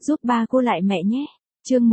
giúp ba cô lại mẹ nhé. Chương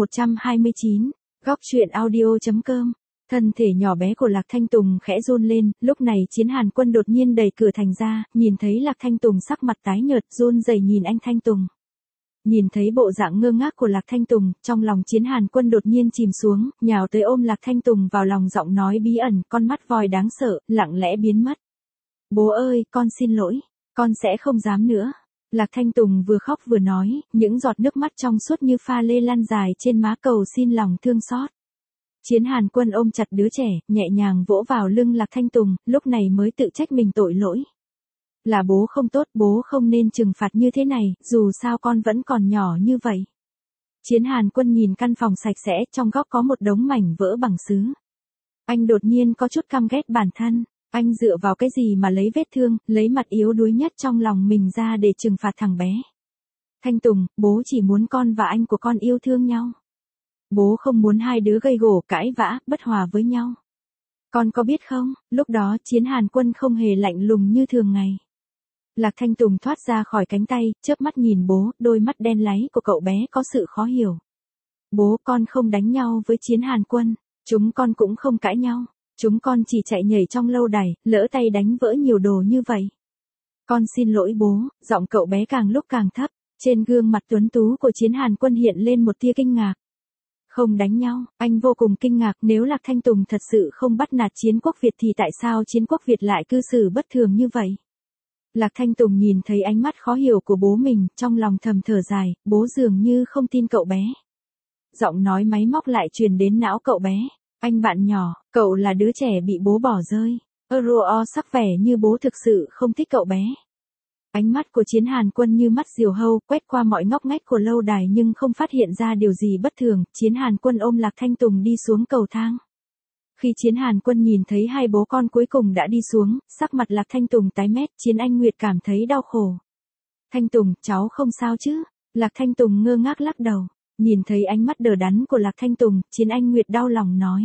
129, góc truyện audio.com. Thân thể nhỏ bé của Lạc Thanh Tùng khẽ run lên, lúc này Chiến Hàn Quân đột nhiên đẩy cửa thành ra, nhìn thấy Lạc Thanh Tùng sắc mặt tái nhợt, run rẩy nhìn anh Thanh Tùng. Nhìn thấy bộ dạng ngơ ngác của Lạc Thanh Tùng, trong lòng Chiến Hàn Quân đột nhiên chìm xuống, nhào tới ôm Lạc Thanh Tùng vào lòng, giọng nói bí ẩn, con mắt vòi đáng sợ, lặng lẽ biến mất. Bố ơi, con xin lỗi, con sẽ không dám nữa. Lạc Thanh Tùng vừa khóc vừa nói, những giọt nước mắt trong suốt như pha lê lan dài trên má, cầu xin lòng thương xót. Chiến Hàn Quân ôm chặt đứa trẻ, nhẹ nhàng vỗ vào lưng Lạc Thanh Tùng, lúc này mới tự trách mình tội lỗi. Là bố không tốt, bố không nên trừng phạt như thế này, dù sao con vẫn còn nhỏ như vậy. Chiến Hàn Quân nhìn căn phòng sạch sẽ, trong góc có một đống mảnh vỡ bằng sứ. Anh đột nhiên có chút căm ghét bản thân, anh dựa vào cái gì mà lấy vết thương, lấy mặt yếu đuối nhất trong lòng mình ra để trừng phạt thằng bé. Thanh Tùng, bố chỉ muốn con và anh của con yêu thương nhau. Bố không muốn hai đứa gây gổ, cãi vã, bất hòa với nhau. Con có biết không, lúc đó Chiến Hàn Quân không hề lạnh lùng như thường ngày. Lạc Thanh Tùng thoát ra khỏi cánh tay, chớp mắt nhìn bố, đôi mắt đen láy của cậu bé có sự khó hiểu. Bố, con không đánh nhau với Chiến Hàn Quân, chúng con cũng không cãi nhau, chúng con chỉ chạy nhảy trong lâu đài, lỡ tay đánh vỡ nhiều đồ như vậy. Con xin lỗi bố, giọng cậu bé càng lúc càng thấp, trên gương mặt tuấn tú của Chiến Hàn Quân hiện lên một tia kinh ngạc. Không đánh nhau, anh vô cùng kinh ngạc, nếu Lạc Thanh Tùng thật sự không bắt nạt Chiến Quốc Việt thì tại sao Chiến Quốc Việt lại cư xử bất thường như vậy? Lạc Thanh Tùng nhìn thấy ánh mắt khó hiểu của bố mình, trong lòng thầm thở dài, bố dường như không tin cậu bé. Giọng nói máy móc lại truyền đến não cậu bé. Anh bạn nhỏ, cậu là đứa trẻ bị bố bỏ rơi. Euro sắc vẻ như bố thực sự không thích cậu bé. Ánh mắt của Chiến Hàn Quân như mắt diều hâu, quét qua mọi ngóc ngách của lâu đài nhưng không phát hiện ra điều gì bất thường. Chiến Hàn Quân ôm Lạc Thanh Tùng đi xuống cầu thang. Khi Chiến Hàn Quân nhìn thấy hai bố con cuối cùng đã đi xuống, sắc mặt Lạc Thanh Tùng tái mét, Chiến Anh Nguyệt cảm thấy đau khổ. Thanh Tùng, cháu không sao chứ? Lạc Thanh Tùng ngơ ngác lắc đầu. Nhìn thấy ánh mắt đờ đẫn của Lạc Thanh Tùng, Chiến Anh Nguyệt đau lòng nói.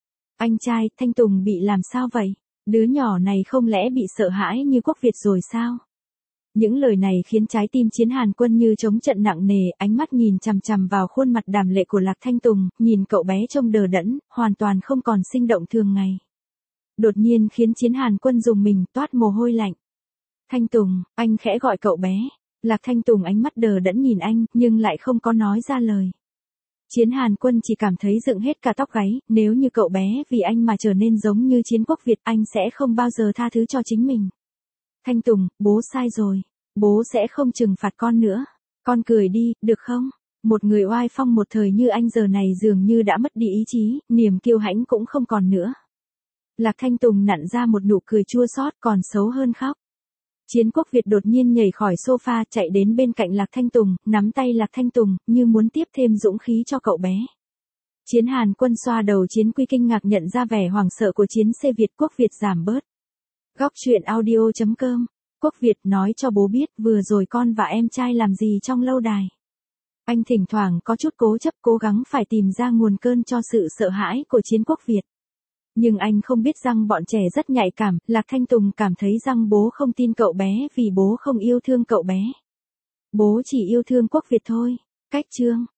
Anh trai, Thanh Tùng bị làm sao vậy? Đứa nhỏ này không lẽ bị sợ hãi như Quốc Việt rồi sao? Những lời này khiến trái tim Chiến Hàn Quân như trống trận nặng nề, ánh mắt nhìn chằm chằm vào khuôn mặt đàm lệ của Lạc Thanh Tùng, nhìn cậu bé trông đờ đẫn, hoàn toàn không còn sinh động thường ngày. Đột nhiên khiến Chiến Hàn Quân rùng mình, toát mồ hôi lạnh. Thanh Tùng, anh khẽ gọi cậu bé. Lạc Thanh Tùng ánh mắt đờ đẫn nhìn anh, nhưng lại không có nói ra lời. Chiến Hàn Quân chỉ cảm thấy dựng hết cả tóc gáy, nếu như cậu bé vì anh mà trở nên giống như Chiến Quốc Việt, anh sẽ không bao giờ tha thứ cho chính mình. Thanh Tùng, bố sai rồi. Bố sẽ không trừng phạt con nữa. Con cười đi, được không? Một người oai phong một thời như anh giờ này dường như đã mất đi ý chí, niềm kiêu hãnh cũng không còn nữa. Lạc Thanh Tùng nặn ra một nụ cười chua xót, còn xấu hơn khóc. Chiến Quốc Việt đột nhiên nhảy khỏi sofa, chạy đến bên cạnh Lạc Thanh Tùng, nắm tay Lạc Thanh Tùng, như muốn tiếp thêm dũng khí cho cậu bé. Chiến Hàn Quân xoa đầu Chiến Quy kinh ngạc nhận ra vẻ hoảng sợ của Chiến C Việt. Quốc Việt giảm bớt. Góc truyện audio.com. Quốc Việt, nói cho bố biết vừa rồi con và em trai làm gì trong lâu đài. Anh thỉnh thoảng có chút cố chấp, cố gắng phải tìm ra nguồn cơn cho sự sợ hãi của Chiến Quốc Việt. Nhưng anh không biết rằng bọn trẻ rất nhạy cảm, Lạc Thanh Tùng cảm thấy rằng bố không tin cậu bé vì bố không yêu thương cậu bé. Bố chỉ yêu thương Quốc Việt thôi. Cách chương.